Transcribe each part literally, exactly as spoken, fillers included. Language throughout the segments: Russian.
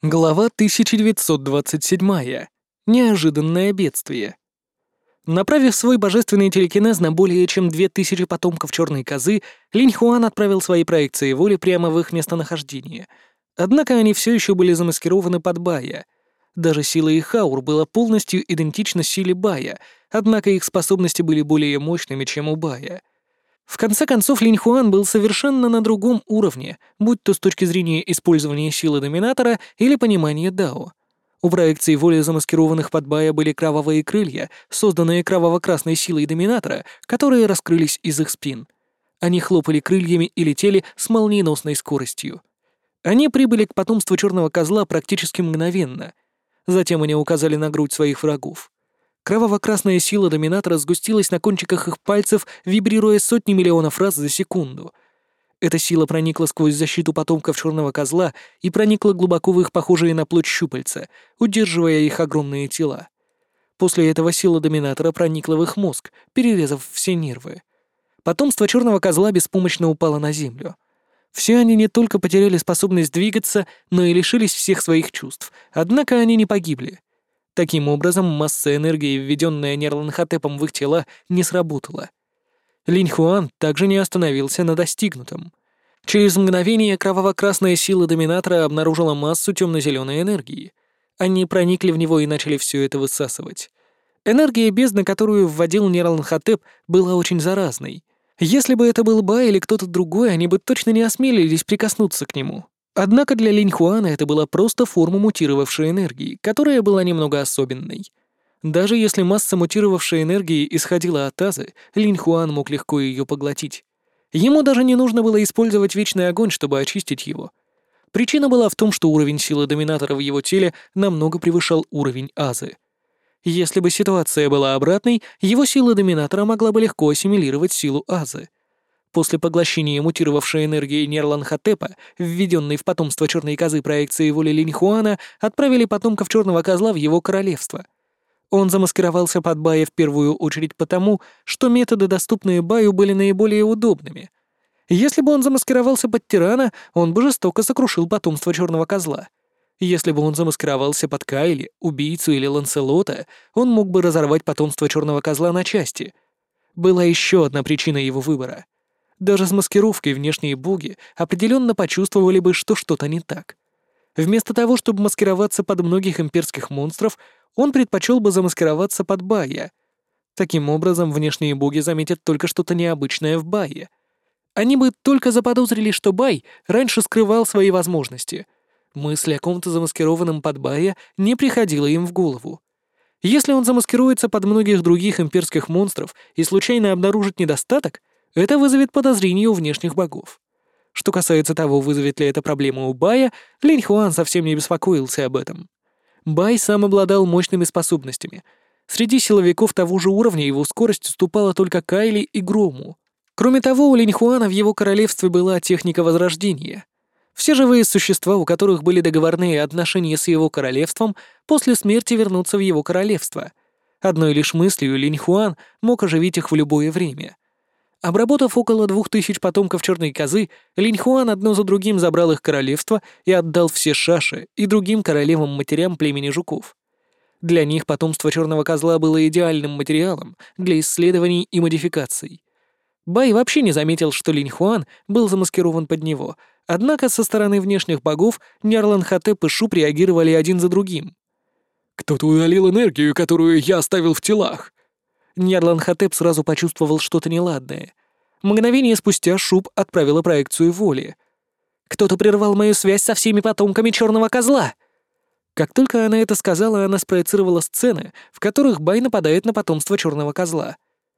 Глава тысяча девятьсот двадцать семь. Неожиданное бедствие. Направив свой божественный телекинез на более чем две тысячи потомков Черной Козы, Линь Хуан отправил свои проекции воли прямо в их местонахождение. Однако они все еще были замаскированы под Бая. Даже сила их аур была полностью идентична силе Бая, однако их способности были более мощными, чем у Бая. В конце концов, Линь Хуан был совершенно на другом уровне, будь то с точки зрения использования силы Доминатора или понимания Дао. У проекций воли, замаскированных под Бая, были кровавые крылья, созданные кроваво-красной силой Доминатора, которые раскрылись из их спин. Они хлопали крыльями и летели с молниеносной скоростью. Они прибыли к потомству Черного Козла практически мгновенно. Затем они указали на грудь своих врагов. Кроваво-красная сила Доминатора сгустилась на кончиках их пальцев, вибрируя сотни миллионов раз за секунду. Эта сила проникла сквозь защиту потомков Черного Козла и проникла глубоко в их похожие на плоть щупальца, удерживая их огромные тела. После этого сила Доминатора проникла в их мозг, перерезав все нервы. Потомство Черного Козла беспомощно упало на землю. Все они не только потеряли способность двигаться, но и лишились всех своих чувств, однако они не погибли. Таким образом, масса энергии, введенная Нерланхотепом в их тела, не сработала. Линь Хуан также не остановился на достигнутом. Через мгновение кроваво-красная сила Доминатора обнаружила массу темно-зеленой энергии. Они проникли в него и начали все это высасывать. Энергия бездны, которую вводил Нерланхотеп, была очень заразной. Если бы это был Ба или кто-то другой, они бы точно не осмелились прикоснуться к нему. Однако для Линь Хуана это была просто форма мутировавшей энергии, которая была немного особенной. Даже если масса мутировавшей энергии исходила от Азы, Линь Хуан мог легко ее поглотить. Ему даже не нужно было использовать вечный огонь, чтобы очистить его. Причина была в том, что уровень силы Доминатора в его теле намного превышал уровень Азы. Если бы ситуация была обратной, его сила Доминатора могла бы легко ассимилировать силу Азы. После поглощения мутировавшей энергии Нерланхотепа, введенной в потомство Черной Козы проекции воли Линь Хуана, отправили потомков Черного Козла в его королевство. Он замаскировался под Бая в первую очередь потому, что методы, доступные Баю, были наиболее удобными. Если бы он замаскировался под тирана, он бы жестоко сокрушил потомство Черного Козла. Если бы он замаскировался под Кайли, убийцу или Ланселота, он мог бы разорвать потомство Черного Козла на части. Была еще одна причина его выбора. Даже с маскировкой внешние боги определенно почувствовали бы, что что-то не так. Вместо того, чтобы маскироваться под многих имперских монстров, он предпочел бы замаскироваться под Бая. Таким образом, внешние боги заметят только что-то необычное в Бае. Они бы только заподозрили, что Бай раньше скрывал свои возможности. Мысль о ком-то замаскированном под Бая не приходила им в голову. Если он замаскируется под многих других имперских монстров и случайно обнаружит недостаток, это вызовет подозрение у внешних богов. Что касается того, вызовет ли это проблему у Бая, Линь Хуан совсем не беспокоился об этом. Бай сам обладал мощными способностями. Среди силовиков того же уровня его скорость уступала только Кайли и Грому. Кроме того, у Линь Хуана в его королевстве была техника возрождения. Все живые существа, у которых были договорные отношения с его королевством, после смерти вернутся в его королевство. Одной лишь мыслью Линь Хуан мог оживить их в любое время. Обработав около двух тысяч потомков Черной Козы, Линь Хуан одно за другим забрал их королевство и отдал все шаши и другим королевам-матерям племени жуков. Для них потомство Черного Козла было идеальным материалом для исследований и модификаций. Бай вообще не заметил, что Линь Хуан был замаскирован под него, однако со стороны внешних богов Нерланхотеп и Шуб реагировали один за другим. «Кто-то удалил энергию, которую я оставил в телах!» Нерланхотеп сразу почувствовал что-то неладное. Мгновение спустя Шуб отправила проекцию воли. «Кто-то прервал мою связь со всеми потомками Черного Козла!» Как только она это сказала, она спроецировала сцены, в которых Бай нападает на потомство Черного Козла.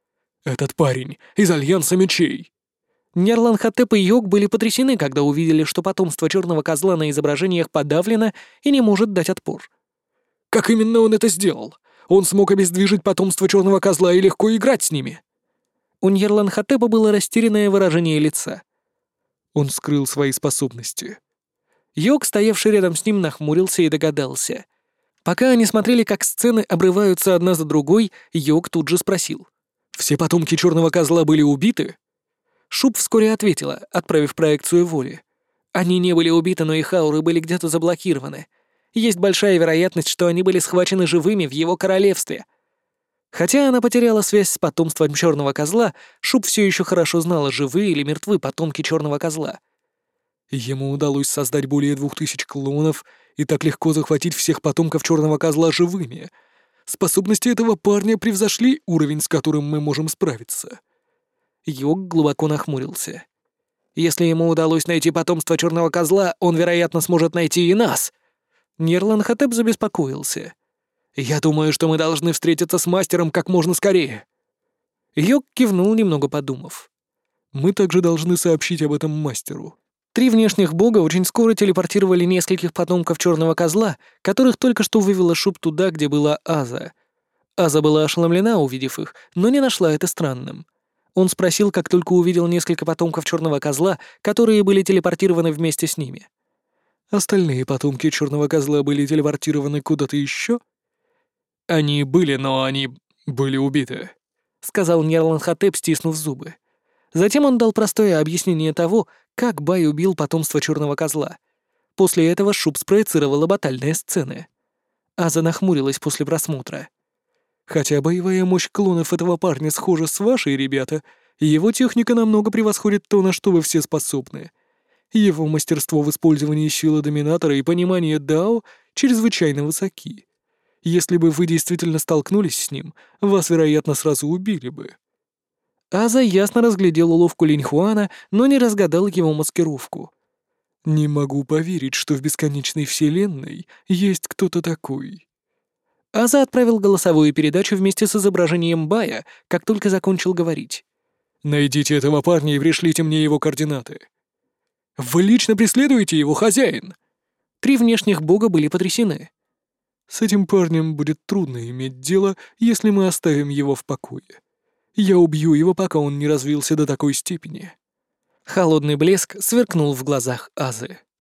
«Этот парень из Альянса Мечей!» Нерланхотеп и Йог были потрясены, когда увидели, что потомство Черного Козла на изображениях подавлено и не может дать отпор. «Как именно он это сделал? Он смог обездвижить потомство Черного Козла и легко играть с ними!» У Нерланхотепа было растерянное выражение лица. Он скрыл свои способности. Йог, стоявший рядом с ним, нахмурился и догадался. Пока они смотрели, как сцены обрываются одна за другой, Йог тут же спросил. «Все потомки Черного Козла были убиты?» Шуб вскоре ответила, отправив проекцию воли. Они не были убиты, но их ауры были где-то заблокированы. Есть большая вероятность, что они были схвачены живыми в его королевстве. Хотя она потеряла связь с потомством черного козла, Шуб все еще хорошо знала, живые или мертвы потомки черного козла. Ему удалось создать более двух тысяч клонов и так легко захватить всех потомков черного козла живыми. Способности этого парня превзошли уровень, с которым мы можем справиться. Йог глубоко нахмурился. Если ему удалось найти потомство черного козла, он, вероятно, сможет найти и нас. Нерланхотеп забеспокоился. «Я думаю, что мы должны встретиться с мастером как можно скорее». Йог кивнул, немного подумав. «Мы также должны сообщить об этом мастеру». Три внешних бога очень скоро телепортировали нескольких потомков черного козла, которых только что вывела Шуб туда, где была Аза. Аза была ошеломлена, увидев их, но не нашла это странным. Он спросил, как только увидел несколько потомков черного козла, которые были телепортированы вместе с ними. «Остальные потомки черного козла были телепортированы куда-то еще?» «Они были, но они были убиты», — сказал Нерланхотеп, стиснув зубы. Затем он дал простое объяснение того, как Бай убил потомство черного козла. После этого Шуб спроецировала батальные сцены. Аза нахмурилась после просмотра. «Хотя боевая мощь клонов этого парня схожа с вашей, ребята, его техника намного превосходит то, на что вы все способны. Его мастерство в использовании силы доминатора и понимание дао чрезвычайно высоки. Если бы вы действительно столкнулись с ним, вас, вероятно, сразу убили бы». Аза ясно разглядел уловку Линьхуана, но не разгадал его маскировку. «Не могу поверить, что в бесконечной вселенной есть кто-то такой». Аза отправил голосовую передачу вместе с изображением Бая, как только закончил говорить. «Найдите этого парня и пришлите мне его координаты». «Вы лично преследуете его, хозяин?» Три внешних бога были потрясены. «С этим парнем будет трудно иметь дело, если мы оставим его в покое. Я убью его, пока он не развился до такой степени». Холодный блеск сверкнул в глазах Азы.